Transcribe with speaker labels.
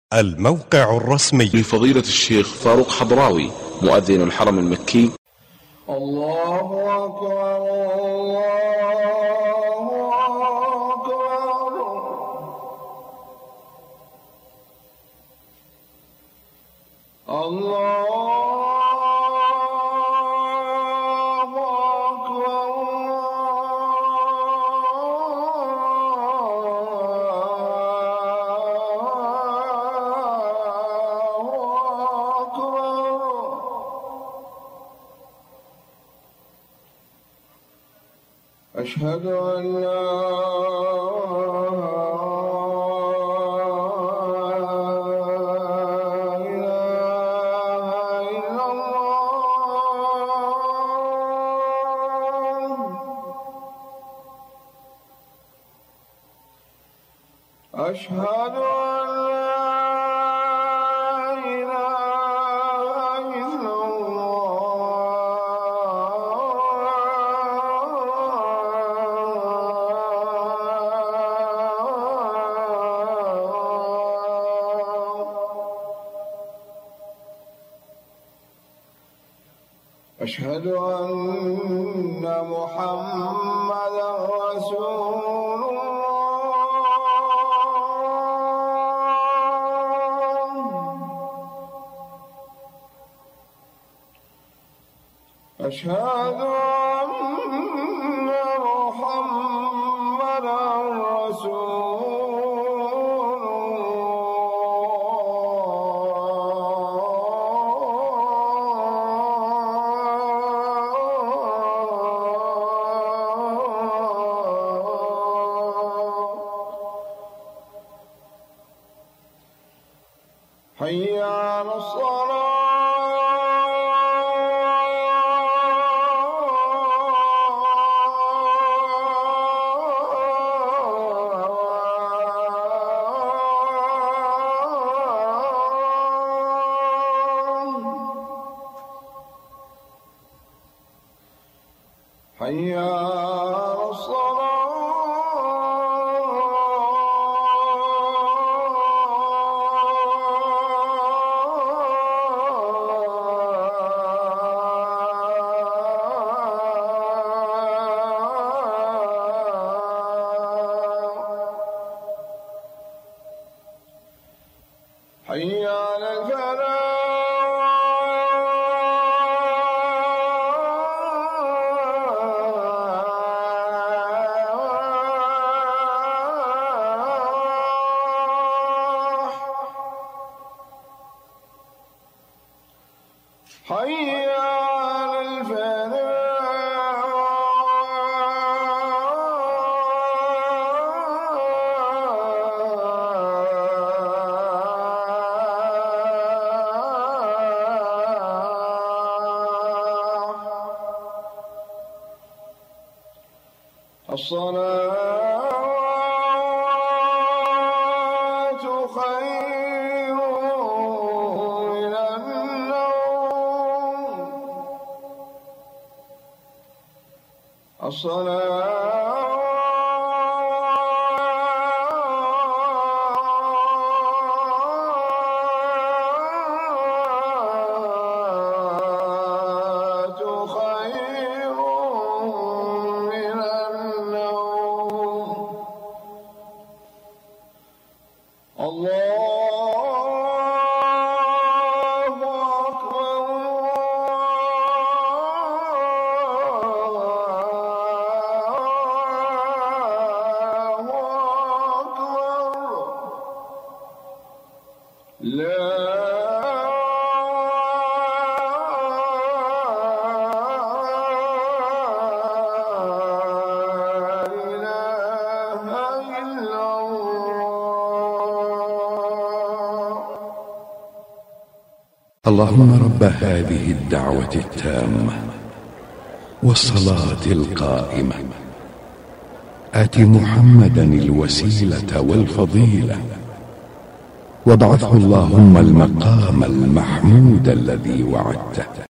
Speaker 1: الموقع الرسمي
Speaker 2: لفضيلة الشيخ فاروق حضراوي مؤذن الحرم المكي.
Speaker 3: الله أكبر الله أشهد أن لا إله إلا الله أشهد أن أشهد أن محمدا رسول الله أشهد أن محمدا رسول حي على الصلاة حي على الصلاة حي على الفلاح حي على الفلاح الصلاة خير من النوم
Speaker 4: اللهم رب هذه الدعوة التامة والصلاة القائمة آت محمدا الوسيلة والفضيلة وابعثه اللهم المقام المحمود الذي وعدته.